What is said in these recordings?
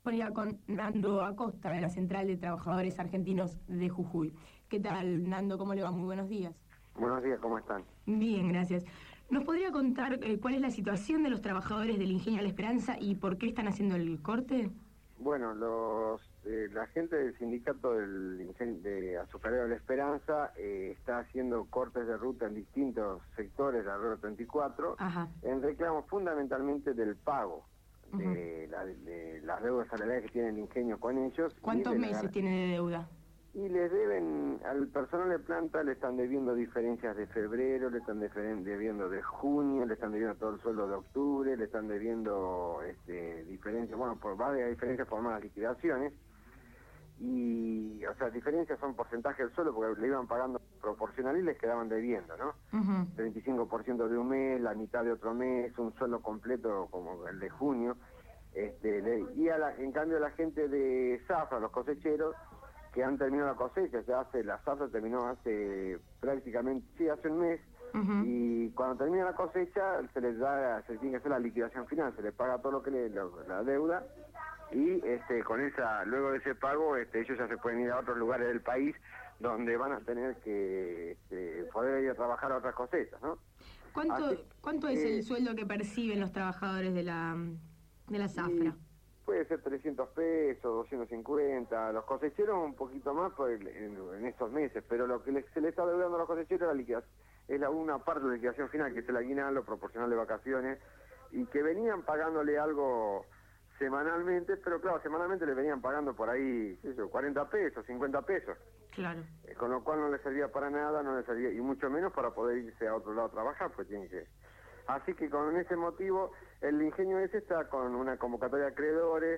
Buen día, con Nando Acosta, de la Central de Trabajadores Argentinos de Jujuy. ¿Qué tal, Nando? ¿Cómo le va? Muy buenos días. Buenos días, ¿cómo están? Bien, gracias. ¿Nos podría contar cuál es la situación de los trabajadores del Ingenio La Esperanza y por qué están haciendo el corte? Bueno, la gente del sindicato de Azucarero La Esperanza está haciendo cortes de ruta en distintos sectores de la Ruta 34, Ajá. en reclamo fundamentalmente del pago de las deudas salariales que tiene el Ingenio con ellos. ¿Cuántos meses tiene de deuda? Y les deben, al personal de planta le están debiendo diferencias de febrero, le están debiendo de junio, le están debiendo todo el sueldo de octubre, le están debiendo diferencias, bueno, por varias diferencias por malas liquidaciones. Y, o sea, diferencias son porcentajes del sueldo porque le iban pagando proporcional y les quedaban debiendo, ¿no? 35% de un mes, la mitad de otro mes, un sueldo completo como el de junio. En cambio la gente de Zafra, los cosecheros, que han terminado la cosecha, la zafra terminó hace prácticamente, sí, hace un mes, y cuando termina la cosecha se tiene que hacer la liquidación final, se les paga todo lo que la deuda, y luego de ese pago ellos ya se pueden ir a otros lugares del país donde van a tener que poder ir a trabajar a otras cosechas, ¿no? ¿Cuánto es el sueldo que perciben los trabajadores de la zafra? Puede ser 300 pesos, 250, los cosecheros un poquito más en estos meses, pero lo que se le está deudando a los cosecheros es una parte de la liquidación final, que es el aguinaldo proporcional de vacaciones, y que venían pagándole algo semanalmente, pero claro, semanalmente le venían pagando por ahí, 40 pesos, 50 pesos. Claro. Con lo cual no les servía para nada, no les servía, y mucho menos para poder irse a otro lado a trabajar, pues tienen que... Así que con ese motivo, el Ingenio ese está con una convocatoria de acreedores,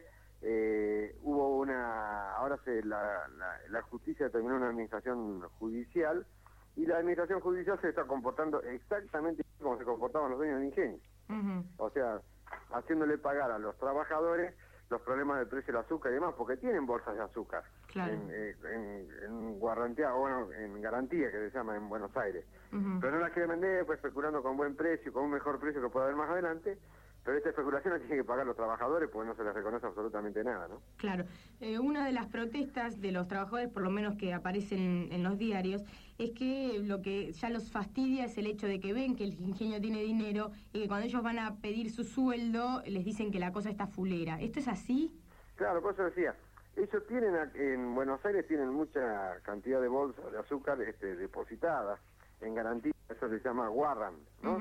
ahora la justicia determinó una administración judicial, y la administración judicial se está comportando exactamente como se comportaban los dueños del Ingenio. O sea, haciéndole pagar a los trabajadores los problemas del precio del azúcar y demás, porque tienen bolsas de azúcar. Claro. En garantía, en garantía que se llama en Buenos Aires. Pero no las quieren vender, pues especulando con buen precio, con un mejor precio que pueda haber más adelante, pero esta especulación la tienen que pagar los trabajadores porque no se les reconoce absolutamente nada, ¿no? Claro. Una de las protestas de los trabajadores, por lo menos que aparecen en los diarios, es que lo que ya los fastidia es el hecho de que ven que el Ingenio tiene dinero y que cuando ellos van a pedir su sueldo les dicen que la cosa está fulera. ¿Esto es así? Claro, por eso decía, ellos tienen, en Buenos Aires tienen mucha cantidad de bolsas de azúcar depositadas en garantía, eso se llama warrant, ¿no?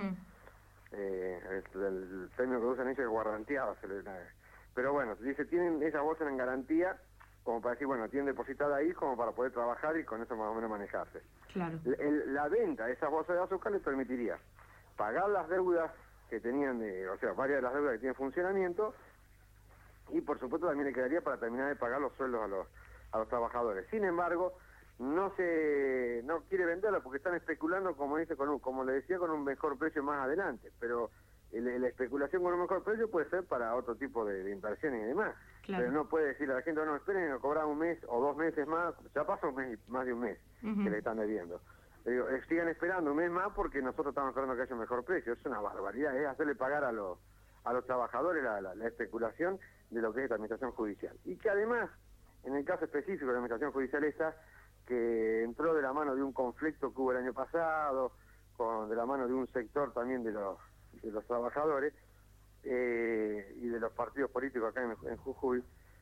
El término que usan ellos es guardanteado, pero bueno, dice, tienen esas bolsas en garantía como para decir, bueno, tienen depositada ahí como para poder trabajar y con eso más o menos manejarse. Claro. La venta de esas bolsas de azúcar les permitiría pagar las deudas que tenían, varias de las deudas que tienen funcionamiento, y por supuesto también le quedaría para terminar de pagar los sueldos a los trabajadores. Sin embargo, no quiere venderlo porque están especulando, como le decía, con un mejor precio más adelante, pero la especulación con un mejor precio puede ser para otro tipo de inversiones y demás. Claro. Pero no puede decirle a la gente, no, esperen, nos cobran un mes o 2 meses más, ya pasa más de un mes que le están debiendo. Le digo, sigan esperando un mes más porque nosotros estamos esperando que haya un mejor precio. Es una barbaridad, es hacerle pagar a los trabajadores la especulación de lo que es la administración judicial. Y que además, en el caso específico de la administración judicial que entró de la mano de un conflicto que hubo el año pasado, de la mano de un sector también de los trabajadores y de los partidos políticos acá en Jujuy,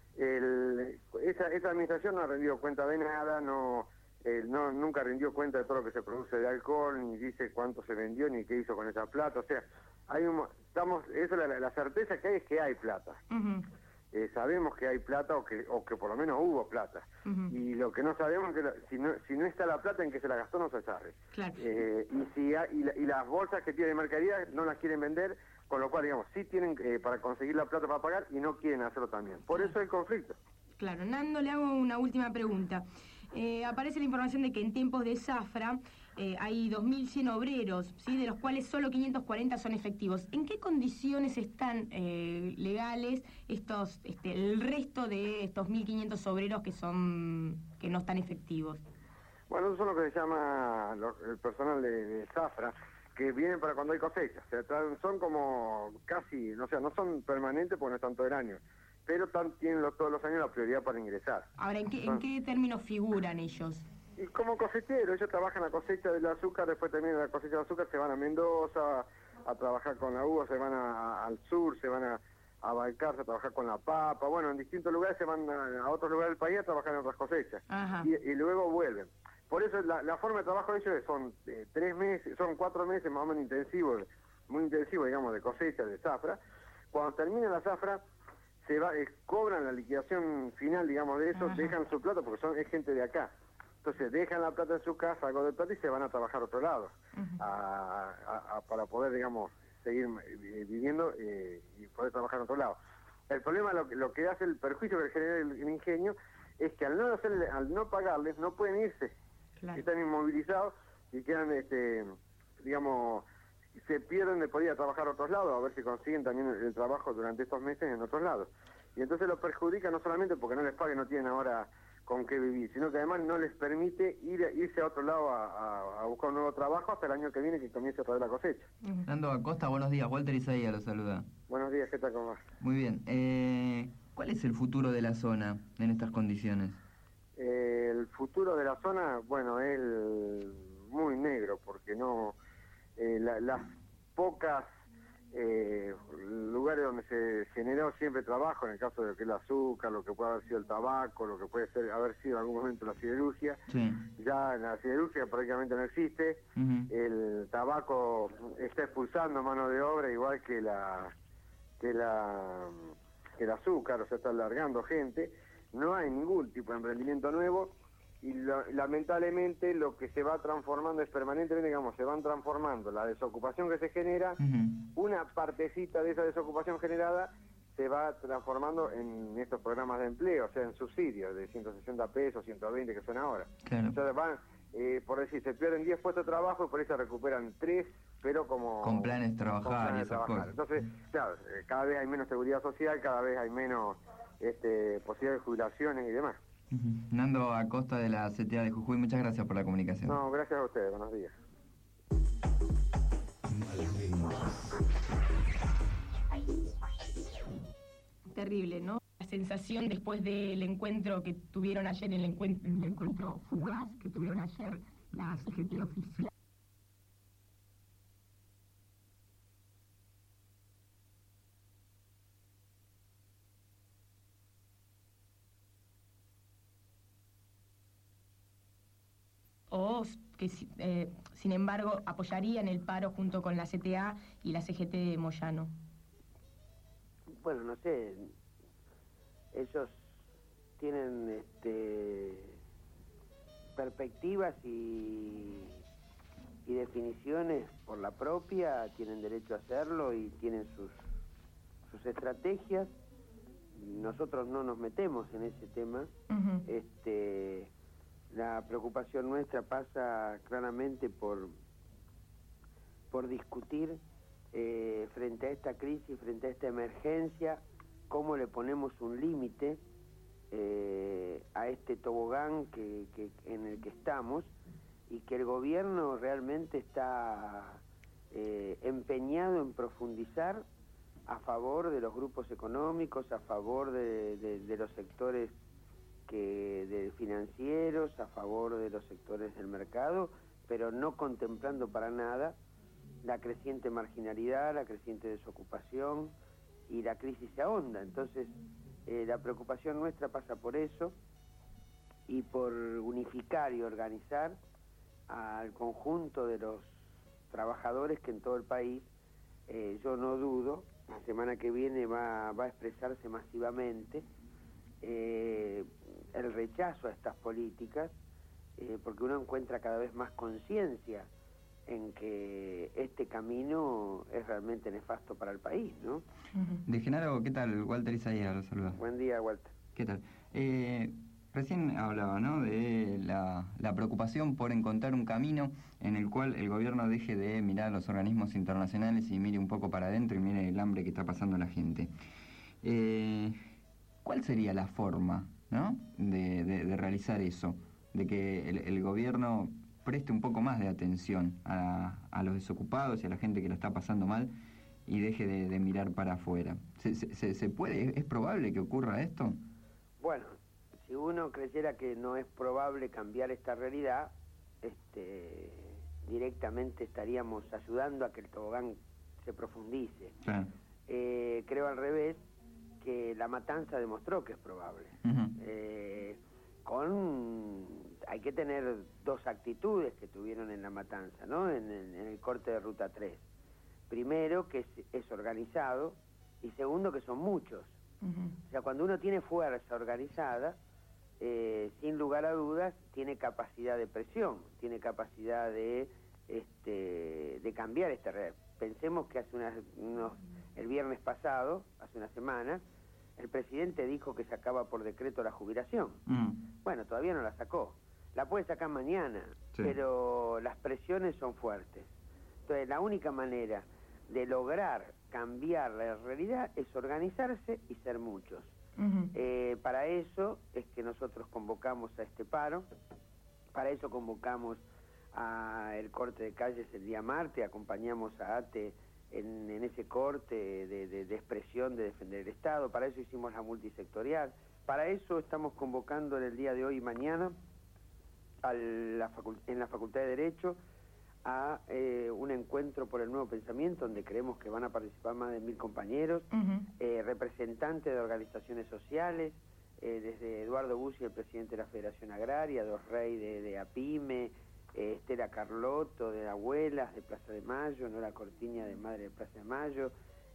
esa administración no ha rendido cuenta de nada, nunca rindió cuenta de todo lo que se produce de alcohol, ni dice cuánto se vendió, ni qué hizo con esa plata. O sea, la certeza que hay es que hay plata. Sabemos que hay plata o que por lo menos hubo plata. Y lo que no sabemos es que si no está la plata, en que se la gastó no se sabe. Claro. Y las bolsas que tienen mercadería no las quieren vender, con lo cual, digamos, sí tienen para conseguir la plata para pagar y no quieren hacerlo también. Por eso el conflicto. Claro. Nando, le hago una última pregunta. Aparece la información de que en tiempos de zafra hay 2.100 obreros, ¿sí?, de los cuales solo 540 son efectivos. ¿En qué condiciones están legales el resto de estos 1.500 obreros que no están efectivos? Bueno, eso son lo que se llama el personal de zafra, que vienen para cuando hay cosecha. O sea, son como casi, no son permanentes porque no están todo el año. pero tienen todos los años la prioridad para ingresar. Ahora, ¿en qué términos figuran ellos? Y como cosecheros, ellos trabajan la cosecha del azúcar, después terminan la cosecha del azúcar, se van a Mendoza a trabajar con la uva, se van al sur, se van a Balcarce a trabajar con la papa, bueno, en distintos lugares se van a otros lugares del país a trabajar en otras cosechas, y luego vuelven. Por eso la forma de trabajo de ellos son 3 meses, son 4 meses más o menos intensivos, muy intensivos, digamos, de cosecha, de zafra. Cuando termina la zafra, cobran la liquidación final, digamos, de eso, dejan su plata, porque es gente de acá. Entonces dejan la plata en su casa, algo de plata, y se van a trabajar a otro lado, para poder, digamos, seguir viviendo y poder trabajar en otro lado. El problema, lo que hace el perjuicio que genera el ingenio, es que al no pagarles, no pueden irse. Claro. Están inmovilizados y quedan, digamos, se pierden de poder ir a trabajar a otros lados, a ver si consiguen también el trabajo durante estos meses en otros lados. Y entonces lo perjudica no solamente porque no les paguen, no tienen ahora con qué vivir, sino que además no les permite irse a otro lado a buscar un nuevo trabajo hasta el año que viene, que comience otra vez la cosecha. Nando Acosta, buenos días. Walter Isaía lo saluda. Buenos días, ¿qué tal, cómo va? Muy bien. ¿Cuál es el futuro de la zona en estas condiciones? El futuro de la zona, bueno, es muy negro, porque no las pocas lugares donde se generó siempre trabajo, en el caso de lo que es el azúcar, lo que puede haber sido el tabaco, lo que puede haber sido en algún momento la siderurgia, ya la siderurgia prácticamente no existe, el tabaco está expulsando mano de obra igual que el azúcar, o sea, está alargando gente, no hay ningún tipo de emprendimiento nuevo, y lamentablemente lo que se va transformando es permanentemente, digamos, se van transformando la desocupación que se genera, una partecita de esa desocupación generada se va transformando en estos programas de empleo, o sea, en subsidios de 160 pesos, 120 que son ahora. Claro. O sea, van, por decir, se pierden 10 puestos de trabajo y por ahí se recuperan 3, pero con planes trabajar y esas cosas. Entonces, claro, cada vez hay menos seguridad social, cada vez hay menos posibilidades de jubilaciones y demás. Nando Acosta de la CTA de Jujuy, muchas gracias por la comunicación. No, gracias a ustedes, buenos días. Terrible, ¿no? La sensación después del encuentro que tuvieron ayer, el encuentro fugaz que tuvieron ayer la CGT oficial. O que, sin embargo, apoyarían el paro junto con la CTA y la CGT de Moyano. Bueno, no sé, ellos tienen perspectivas y definiciones por la propia, tienen derecho a hacerlo y tienen sus estrategias. Nosotros no nos metemos en ese tema. La preocupación nuestra pasa claramente por discutir frente a esta crisis, frente a esta emergencia, cómo le ponemos un límite a este tobogán en el que estamos, y que el gobierno realmente está empeñado en profundizar a favor de los grupos económicos, a favor de los sectores de financieros, a favor de los sectores del mercado, pero no contemplando para nada la creciente marginalidad, la creciente desocupación, y la crisis se ahonda. Entonces, la preocupación nuestra pasa por eso y por unificar y organizar al conjunto de los trabajadores que en todo el país, yo no dudo, la semana que viene va a expresarse masivamente el rechazo a estas políticas, porque uno encuentra cada vez más conciencia en que este camino es realmente nefasto para el país, ¿no? De Genaro, ¿qué tal? Walter Isaía lo saluda. Buen día, Walter. ¿Qué tal? Recién hablaba, ¿no?, de la preocupación por encontrar un camino en el cual el gobierno deje de mirar a los organismos internacionales y mire un poco para adentro y mire el hambre que está pasando la gente. ¿Cuál sería la forma, ¿no?, de realizar eso? De que el gobierno preste un poco más de atención a los desocupados y a la gente que la está pasando mal, y deje de mirar para afuera. ¿Se puede? ¿Es probable que ocurra esto? Bueno, si uno creyera que no es probable cambiar esta realidad, directamente estaríamos ayudando a que el tobogán se profundice. Claro. Creo al revés, que la matanza demostró que es probable. Hay que tener dos actitudes que tuvieron en la matanza, ¿no? En el corte de Ruta 3. Primero, que es organizado, y segundo, que son muchos. O sea, cuando uno tiene fuerza organizada, sin lugar a dudas, tiene capacidad de presión, tiene capacidad de cambiar esta realidad. Pensemos que el viernes pasado, hace una semana, el presidente dijo que sacaba por decreto la jubilación. Bueno, todavía no la sacó. La puede sacar mañana, sí, pero las presiones son fuertes. Entonces, la única manera de lograr cambiar la realidad es organizarse y ser muchos. Para eso es que nosotros convocamos a este paro, para eso convocamos el corte de calles el día martes, acompañamos a ATE en ese corte de expresión de defender el Estado, para eso hicimos la multisectorial, para eso estamos convocando en el día de hoy y mañana en la Facultad de Derecho a un encuentro por el nuevo pensamiento donde creemos que van a participar más de 1000 compañeros, representantes de organizaciones sociales, desde Eduardo Bussi, el presidente de la Federación Agraria, Dos Rey de APIME, Estela Carlotto de Abuelas de Plaza de Mayo, Nora Cortiña de Madre de Plaza de Mayo,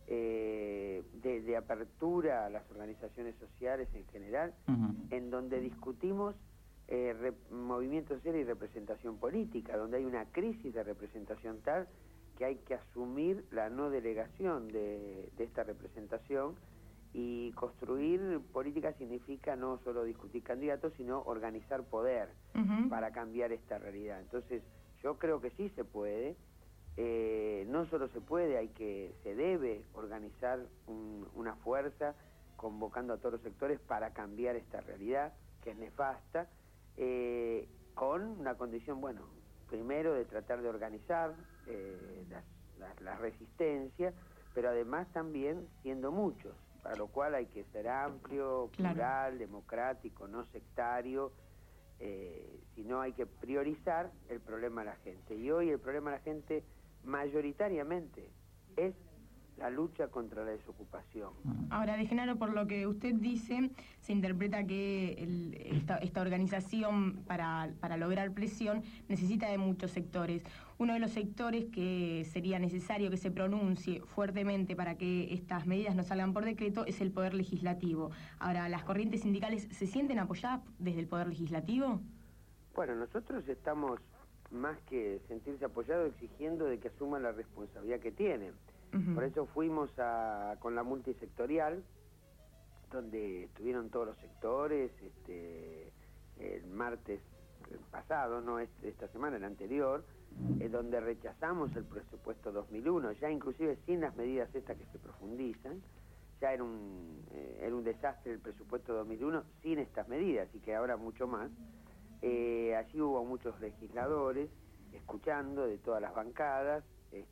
de apertura a las organizaciones sociales en general, en donde discutimos movimiento social y representación política, donde hay una crisis de representación tal que hay que asumir la no delegación de esta representación, y construir política significa no solo discutir candidatos, sino organizar poder para cambiar esta realidad. Entonces, yo creo que sí se puede, no solo se puede, se debe organizar una fuerza convocando a todos los sectores para cambiar esta realidad, que es nefasta, con una condición, bueno, primero de tratar de organizar la resistencia, pero además también siendo muchos, para lo cual hay que ser amplio, plural, democrático, no sectario, sino hay que priorizar el problema de la gente. Y hoy el problema de la gente mayoritariamente es la lucha contra la desocupación. Ahora, de Genaro, por lo que usted dice, se interpreta que esta organización para lograr presión necesita de muchos sectores. Uno de los sectores que sería necesario que se pronuncie fuertemente para que estas medidas no salgan por decreto es el Poder Legislativo. Ahora, ¿las corrientes sindicales se sienten apoyadas desde el Poder Legislativo? Bueno, nosotros estamos, más que sentirse apoyados, exigiendo de que asuman la responsabilidad que tienen. Por eso fuimos con la multisectorial, donde estuvieron todos los sectores, el martes pasado, no esta semana, el anterior, donde rechazamos el presupuesto 2001, ya inclusive sin las medidas estas que se profundizan. Ya era un desastre el presupuesto 2001 sin estas medidas, y que ahora mucho más. Allí hubo muchos legisladores escuchando de todas las bancadas,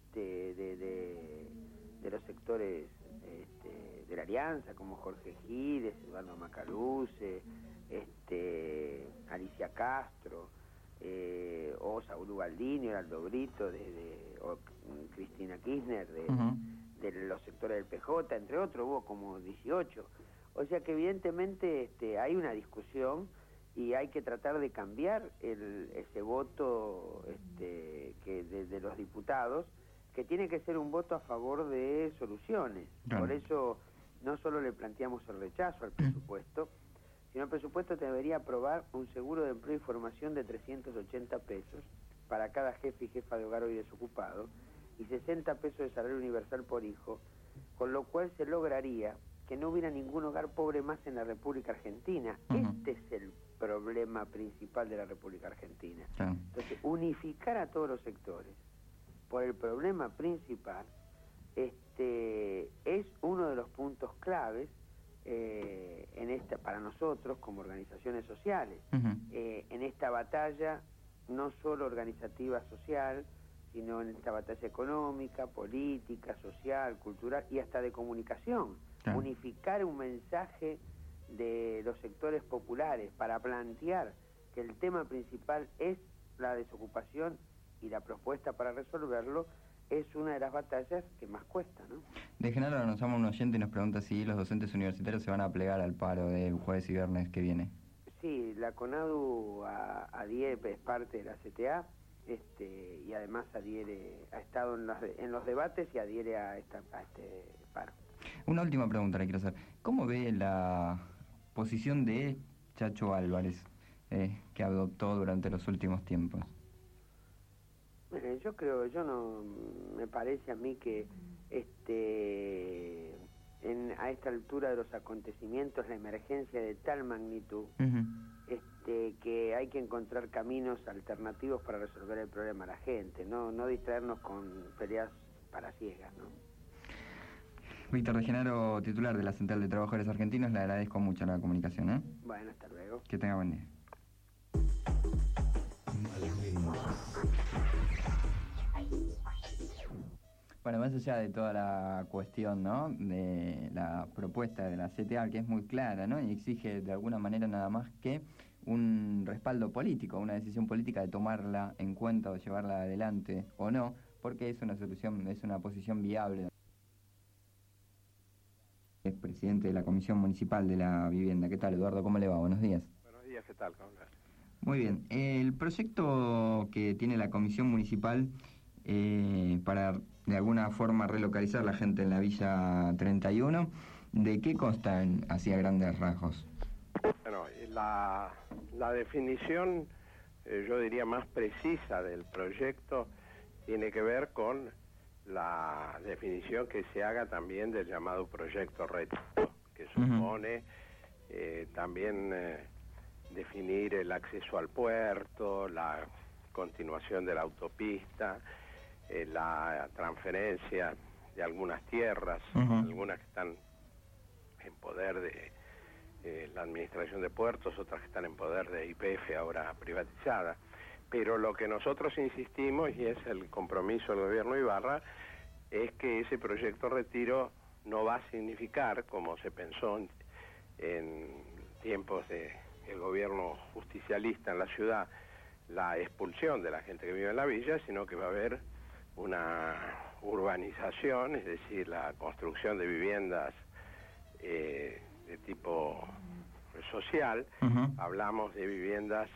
de los sectores de la Alianza, como Jorge Giles, Eduardo Macaluce, Alicia Castro, o Saúl Ubaldini, Aldo Brito, o Cristina Kirchner, de los sectores del PJ, entre otros, hubo como 18. O sea que evidentemente hay una discusión y hay que tratar de cambiar ese voto de los diputados, que tiene que ser un voto a favor de soluciones. Claro. Por eso no solo le planteamos el rechazo al presupuesto, sino el presupuesto debería aprobar un seguro de empleo y formación de 380 pesos para cada jefe y jefa de hogar hoy desocupado, y 60 pesos de salario universal por hijo, con lo cual se lograría que no hubiera ningún hogar pobre más en la República Argentina. Este es el problema principal de la República Argentina. Entonces, unificar a todos los sectores por el problema principal es uno de los puntos claves para nosotros como organizaciones sociales, en esta batalla no solo organizativa social, sino en esta batalla económica, política, social, cultural y hasta de comunicación. Claro. Unificar un mensaje de los sectores populares para plantear que el tema principal es la desocupación y la propuesta para resolverlo es una de las batallas que más cuesta, ¿no? De Genaro nos llama un oyente y nos pregunta si los docentes universitarios se van a plegar al paro del jueves y viernes que viene. Sí, la CONADU adhiere, es parte de la CTA, y además ha estado en los debates y adhiere a este paro. Una última pregunta le quiero hacer. ¿Cómo ve la posición de Chacho Álvarez que adoptó durante los últimos tiempos? Me parece a mí que a esta altura de los acontecimientos, la emergencia de tal magnitud, que hay que encontrar caminos alternativos para resolver el problema a la gente, no distraernos con peleas para ciegas, ¿no? Víctor de Genaro, titular de la Central de Trabajadores Argentinos, le agradezco mucho la comunicación, ¿eh? Bueno, hasta luego. Que tenga buen día. Bueno, más allá de toda la cuestión, ¿no?, de la propuesta de la CTA, que es muy clara, ¿no?, y exige de alguna manera nada más que un respaldo político, una decisión política de tomarla en cuenta o llevarla adelante o no, porque es una solución, es una posición viable. Es presidente de la Comisión Municipal de la Vivienda. ¿Qué tal, Eduardo? ¿Cómo le va? Buenos días. Buenos días, ¿qué tal? ¿Cómo estás? Muy bien. El proyecto que tiene la Comisión Municipal para de alguna forma relocalizar la gente en la Villa 31, ¿de qué consta así a grandes rasgos? Bueno, la definición, yo diría más precisa del proyecto, tiene que ver con la definición que se haga también del llamado proyecto Retiro, que supone también definir el acceso al puerto, la continuación de la autopista, la transferencia de algunas tierras, algunas que están en poder de la Administración de Puertos, otras que están en poder de YPF, ahora privatizada. Pero lo que nosotros insistimos, y es el compromiso del gobierno Ibarra, es que ese proyecto Retiro no va a significar, como se pensó en tiempos del gobierno justicialista en la ciudad, la expulsión de la gente que vive en la villa, sino que va a haber una urbanización, es decir, la construcción de viviendas de tipo social. Hablamos de viviendas,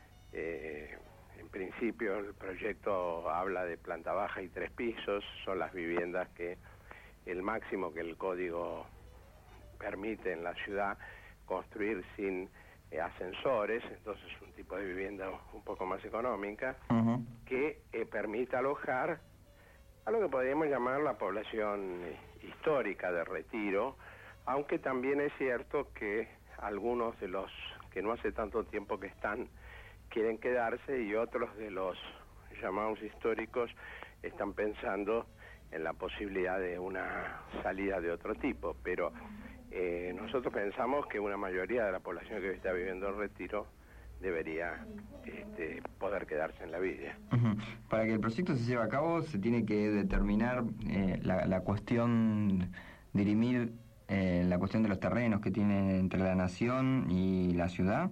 en principio el proyecto habla de planta baja y 3 pisos, son las viviendas que el máximo que el código permite en la ciudad construir sin ascensores, entonces un tipo de vivienda un poco más económica, que permita alojar a lo que podríamos llamar la población histórica de Retiro, aunque también es cierto que algunos de los que no hace tanto tiempo que están quieren quedarse y otros de los llamados históricos están pensando en la posibilidad de una salida de otro tipo, pero nosotros pensamos que una mayoría de la población que está viviendo en Retiro debería poder quedarse en la villa. Para que el proyecto se lleve a cabo se tiene que determinar la cuestión, dirimir la cuestión de los terrenos que tienen entre la nación y la ciudad.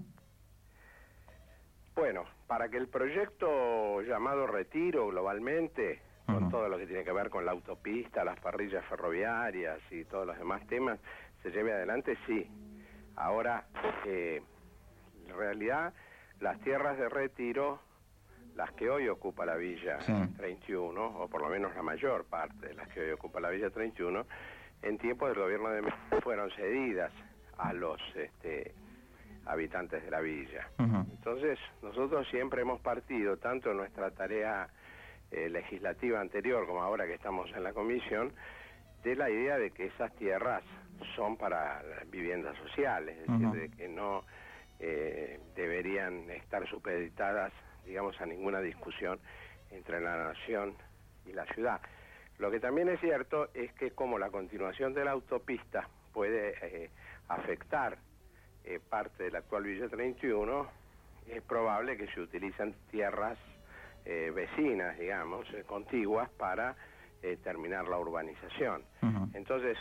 Bueno, para que el proyecto llamado Retiro globalmente, con todo lo que tiene que ver con la autopista, las parrillas ferroviarias y todos los demás temas, se lleve adelante, sí. Ahora, en realidad, las tierras de Retiro, las que hoy ocupa la Villa 31, o por lo menos la mayor parte de las que hoy ocupa la Villa 31, en tiempos del gobierno de México fueron cedidas a los habitantes de la villa. Entonces, nosotros siempre hemos partido, tanto en nuestra tarea legislativa anterior como ahora que estamos en la comisión, de la idea de que esas tierras son para viviendas sociales, es decir, de que no deberían estar supeditadas, digamos, a ninguna discusión entre la nación y la ciudad. Lo que también es cierto es que como la continuación de la autopista puede afectar parte de la actual Villa 31, es probable que se utilicen tierras vecinas, digamos, contiguas para terminar la urbanización. Entonces,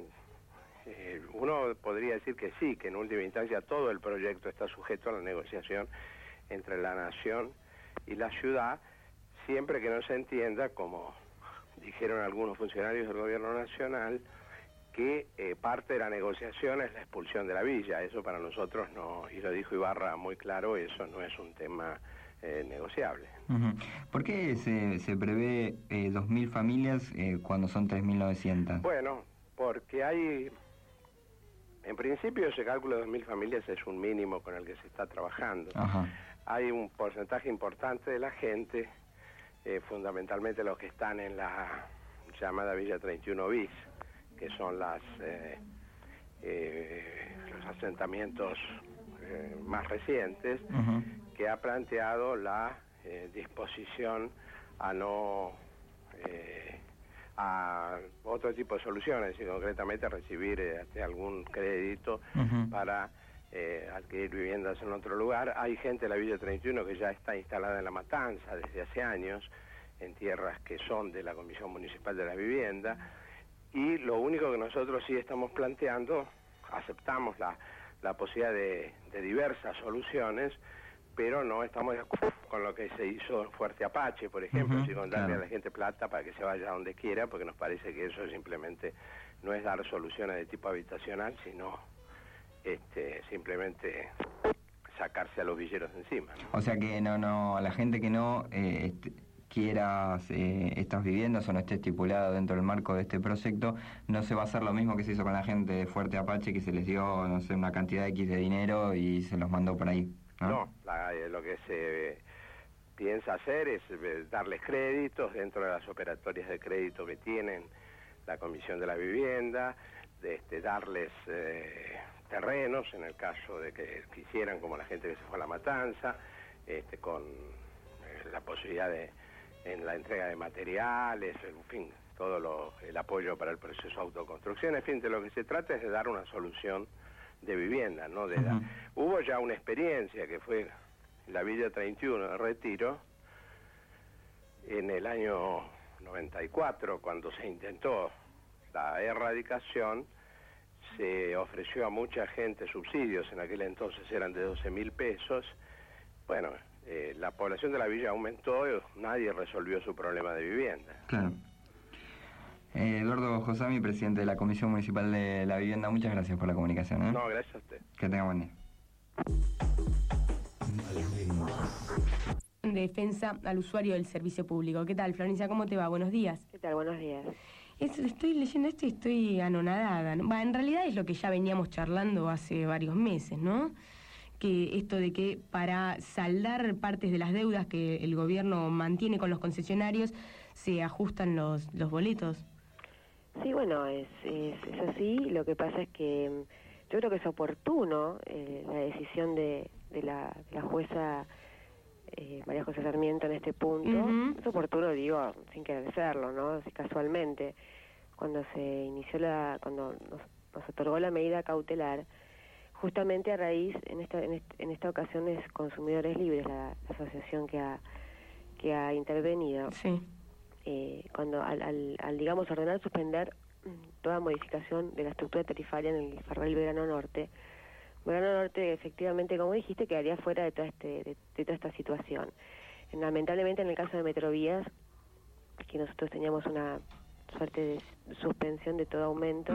uno podría decir que sí, que en última instancia todo el proyecto está sujeto a la negociación entre la nación y la ciudad, siempre que no se entienda, como dijeron algunos funcionarios del gobierno nacional, que parte de la negociación es la expulsión de la villa. Eso para nosotros no, y lo dijo Ibarra muy claro, eso no es un tema negociable. ¿Por qué se prevé 2.000 familias cuando son 3.900? Bueno, porque hay, en principio ese cálculo de 2.000 familias es un mínimo con el que se está trabajando. Hay un porcentaje importante de la gente, fundamentalmente los que están en la llamada Villa 31 bis, que son los asentamientos más recientes, que ha planteado la disposición a no a otro tipo de soluciones, y concretamente a recibir algún crédito para adquirir viviendas en otro lugar. Hay gente de la Villa 31 que ya está instalada en La Matanza desde hace años, en tierras que son de la Comisión Municipal de la Vivienda, y lo único que nosotros sí estamos planteando, aceptamos la posibilidad de diversas soluciones, pero no estamos de acuerdo con lo que se hizo en Fuerte Apache, por ejemplo, sin darle a la gente plata para que se vaya a donde quiera, porque nos parece que eso simplemente no es dar soluciones de tipo habitacional, sino simplemente sacarse a los villeros de encima, ¿no? O sea que no la gente que no quiera estas viviendas o no esté estipulado dentro del marco de este proyecto, no se va a hacer lo mismo que se hizo con la gente de Fuerte Apache, que se les dio, no sé, una cantidad X de dinero y se los mandó por ahí, ¿no? Lo que se piensa hacer es darles créditos dentro de las operatorias de crédito que tienen la Comisión de la Vivienda, darles terrenos en el caso de que quisieran, como la gente que se fue a La Matanza, con la posibilidad en la entrega de materiales, en fin, todo el apoyo para el proceso de autoconstrucción. En fin, de lo que se trata es de dar una solución de vivienda, ¿no? Hubo ya una experiencia que fue la Villa 31 de Retiro en el año 94, cuando se intentó la erradicación. Se ofreció a mucha gente subsidios, en aquel entonces eran de 12.000 pesos. Bueno, la población de la villa aumentó, nadie resolvió su problema de vivienda. Claro. Eduardo Josami, presidente de la Comisión Municipal de la Vivienda, muchas gracias por la comunicación. No, gracias a usted. Que tenga buen día. Defensa al usuario del servicio público. ¿Qué tal, Florencia? ¿Cómo te va? Buenos días. ¿Qué tal? Buenos días. Estoy leyendo esto y estoy anonadada, ¿no? En realidad es lo que ya veníamos charlando hace varios meses, ¿no? Que esto de que para saldar partes de las deudas que el gobierno mantiene con los concesionarios se ajustan los boletos. Sí, bueno, es así. Lo que pasa es que yo creo que es oportuno la decisión de la jueza María José Sarmiento en este punto. Es oportuno, digo, sin querer serlo, ¿no? Así casualmente. Cuando se inició cuando nos otorgó la medida cautelar, justamente a raíz, en esta ocasión es Consumidores Libres, la asociación que ha intervenido. Sí. Cuando al digamos ordenar suspender toda modificación de la estructura tarifaria en el ferrocarril Belgrano Norte, efectivamente, como dijiste, quedaría fuera de toda esta situación. Lamentablemente, en el caso de Metrovías, que nosotros teníamos una suerte de suspensión de todo aumento,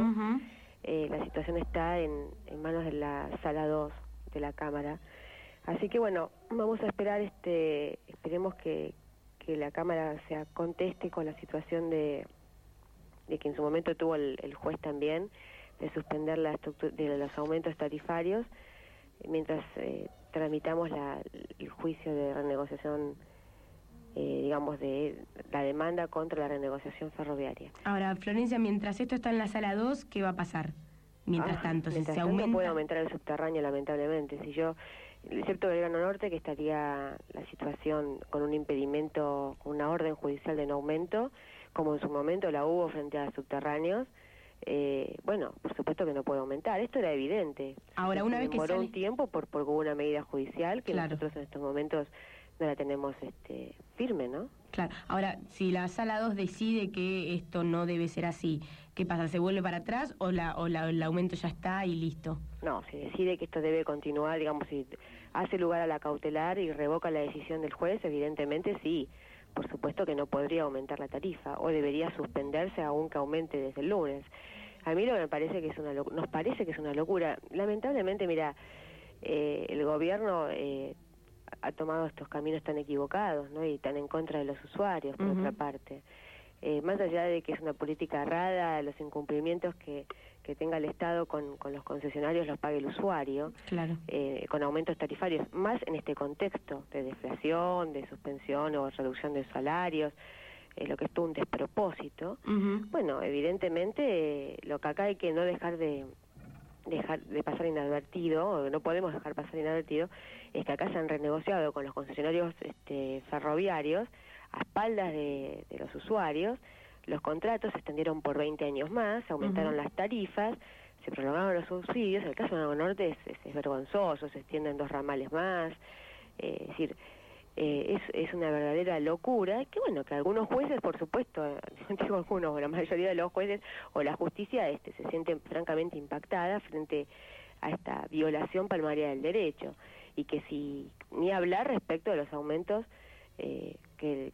la situación está en manos de la Sala 2 de la Cámara. Así que, bueno, vamos a esperar, esperemos que la Cámara se conteste con la situación de que en su momento tuvo el juez también, de suspender la estructura de los aumentos tarifarios, mientras tramitamos el juicio de renegociación, digamos, de la demanda contra la renegociación ferroviaria. Ahora, Florencia, mientras esto está en la Sala 2, ¿qué va a pasar? Mientras tanto, si se aumenta... puede aumentar el subterráneo, lamentablemente. Excepto Belgrano Norte, que estaría la situación con un impedimento, con una orden judicial de no aumento, como en su momento la hubo frente a subterráneos. Bueno, por supuesto que no puede aumentar. Esto era evidente. Ahora, una vez que demoró un tiempo porque hubo una medida judicial que nosotros en estos momentos la tenemos firme, ¿no? Claro. Ahora, si la Sala 2 decide que esto no debe ser así, ¿qué pasa? ¿Se vuelve para atrás o el aumento ya está y listo? No, si decide que esto debe continuar, digamos, si hace lugar a la cautelar y revoca la decisión del juez, evidentemente sí. Por supuesto que no podría aumentar la tarifa, o debería suspenderse aún que aumente desde el lunes. A mí lo que me parece que nos parece que es una locura. Lamentablemente, mira, el gobierno ha tomado estos caminos tan equivocados, ¿no? Y tan en contra de los usuarios, por otra parte. Más allá de que es una política errada, los incumplimientos que tenga el Estado con los concesionarios los pague el usuario, claro. Con aumentos tarifarios, más en este contexto de deflación, de suspensión o reducción de salarios, lo que es todo un despropósito. Bueno, evidentemente lo que acá hay que no dejar de pasar inadvertido, o no podemos dejar pasar inadvertido, es que acá se han renegociado con los concesionarios ferroviarios a espaldas de los usuarios. Los contratos se extendieron por 20 años más, se aumentaron las tarifas, se prolongaron los subsidios. El caso de Nuevo Norte es vergonzoso, se extienden 2 ramales más. Es decir, es una verdadera locura, que bueno, que algunos jueces, por supuesto, no digo algunos, la mayoría de los jueces o la justicia se sienten francamente impactada frente a esta violación palmaria del derecho, y que si ni hablar respecto de los aumentos que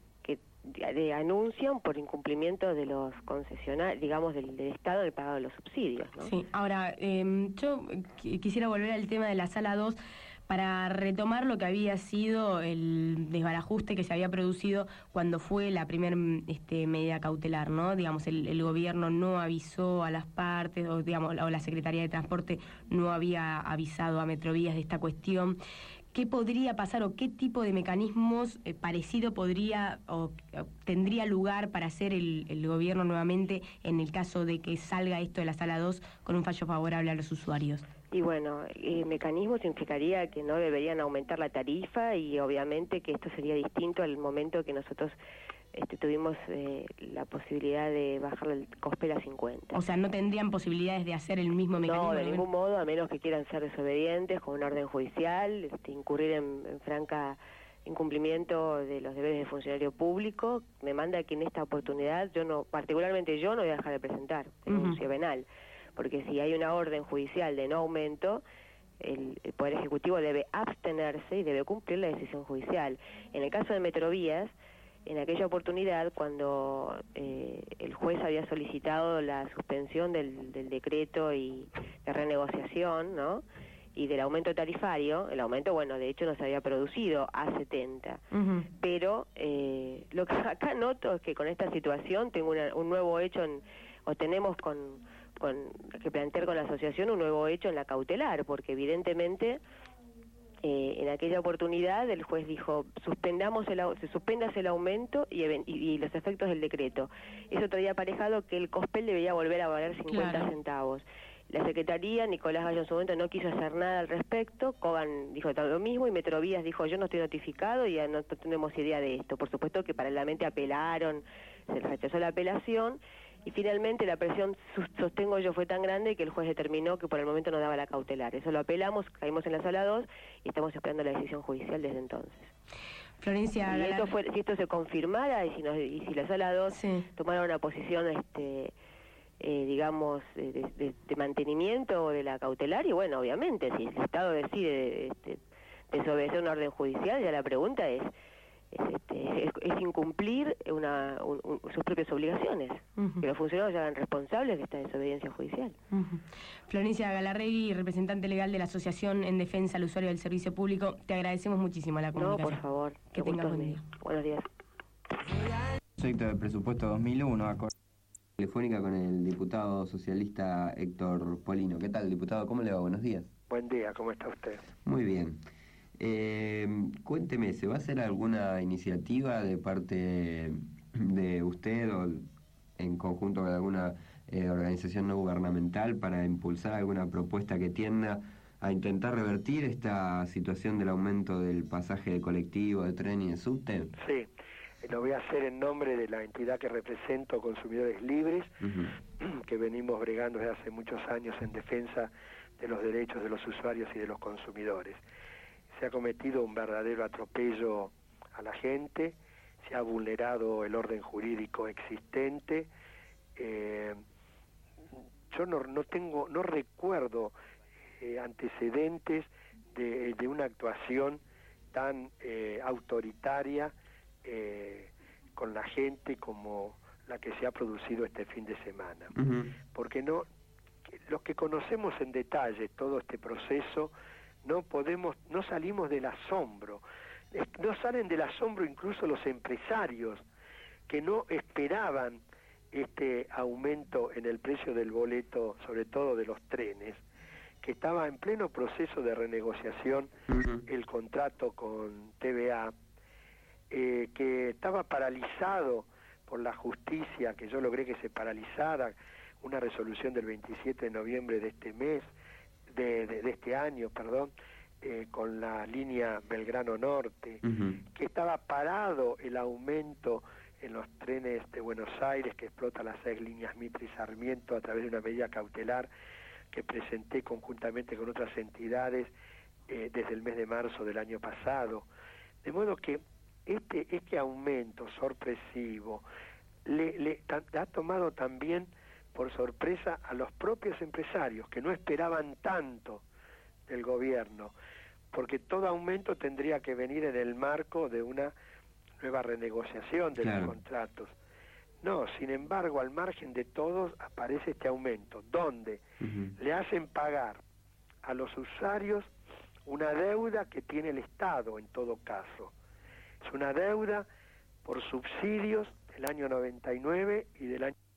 anuncian por incumplimiento de los concesionarios, digamos, del Estado en el pago de los subsidios, ¿no? Sí, ahora, yo quisiera volver al tema de la Sala 2 para retomar lo que había sido el desbarajuste que se había producido cuando fue la primer medida cautelar, ¿no? Digamos, el gobierno no avisó a las partes, o digamos, o la Secretaría de Transporte no había avisado a Metrovías de esta cuestión. ¿Qué podría pasar o qué tipo de mecanismos parecido podría o tendría lugar para hacer el gobierno nuevamente en el caso de que salga esto de la Sala 2 con un fallo favorable a los usuarios? Y bueno, mecanismos implicaría que no deberían aumentar la tarifa, y obviamente que esto sería distinto al momento que nosotros tuvimos la posibilidad de bajar el Cospel a 50. O sea, ¿no tendrían posibilidades de hacer el mismo mecanismo? No, de ningún modo, a menos que quieran ser desobedientes con una orden judicial, incurrir en franca incumplimiento de los deberes de funcionario público. Me manda que en esta oportunidad, particularmente yo no voy a dejar de presentar denuncia penal, porque si hay una orden judicial de no aumento, el Poder Ejecutivo debe abstenerse y debe cumplir la decisión judicial. En el caso de Metrovías, en aquella oportunidad, cuando el juez había solicitado la suspensión del decreto y de renegociación, ¿no?, y del aumento tarifario, el aumento, bueno, de hecho no se había producido a 70, pero lo que acá noto es que con esta situación tengo un nuevo hecho, tenemos que plantear con la asociación un nuevo hecho en la cautelar, porque evidentemente en aquella oportunidad el juez dijo, suspendas el aumento y los efectos del decreto. Eso traía aparejado que el Cospel debería volver a valer 50 centavos. La Secretaría, Nicolás Gallo en su momento no quiso hacer nada al respecto, Kogan dijo lo mismo y Metrovías dijo yo no estoy notificado y ya no tenemos idea de esto. Por supuesto que paralelamente apelaron, se les rechazó la apelación y finalmente la presión, sostengo yo, fue tan grande que el juez determinó que por el momento no daba la cautelar. Eso lo apelamos, caímos en la Sala 2 y estamos esperando la decisión judicial desde entonces. Florencia, si esto se confirmara y si la Sala 2 tomara una posición digamos, de mantenimiento de la cautelar, y bueno, obviamente, si el Estado decide desobedecer una orden judicial, ya la pregunta es incumplir sus propias obligaciones, que los funcionarios se hagan responsables de esta desobediencia judicial. Florencia Galarregui, representante legal de la Asociación en Defensa al Usuario del Servicio Público, te agradecemos muchísimo la comunicación. No, por favor. Que tengas buen día. Buenos días. Proyecto de presupuesto 2001, telefónica con el diputado socialista Héctor Polino. ¿Qué tal, diputado? ¿Cómo le va? Buenos días. Buen día, ¿cómo está usted? Muy bien. Cuénteme, ¿se va a hacer alguna iniciativa de parte de usted o en conjunto con alguna organización no gubernamental para impulsar alguna propuesta que tienda a intentar revertir esta situación del aumento del pasaje de colectivo, de tren y de subte? Sí. Lo voy a hacer en nombre de la entidad que represento, Consumidores Libres, que venimos bregando desde hace muchos años en defensa de los derechos de los usuarios y de los consumidores. Se ha cometido un verdadero atropello a la gente, se ha vulnerado el orden jurídico existente. Yo no recuerdo antecedentes de una actuación tan autoritaria con la gente como la que se ha producido este fin de semana. Porque los que conocemos en detalle todo este proceso no salimos del asombro. No salen del asombro incluso los empresarios que no esperaban este aumento en el precio del boleto, sobre todo de los trenes, que estaba en pleno proceso de renegociación el contrato con TVA, que estaba paralizado por la justicia, que yo logré que se paralizara, una resolución del 27 de noviembre de este mes, de este año, perdón, con la línea Belgrano Norte, que estaba parado el aumento en los trenes de Buenos Aires, que explota las 6 líneas Mitre y Sarmiento a través de una medida cautelar que presenté conjuntamente con otras entidades desde el mes de marzo del año pasado. De modo que este aumento sorpresivo le ha tomado también por sorpresa a los propios empresarios, que no esperaban tanto del gobierno, porque todo aumento tendría que venir en el marco de una nueva renegociación de los contratos. No, sin embargo, al margen de todos aparece este aumento, donde le hacen pagar a los usuarios una deuda que tiene el Estado en todo caso. Es una deuda por subsidios del año 99 y del año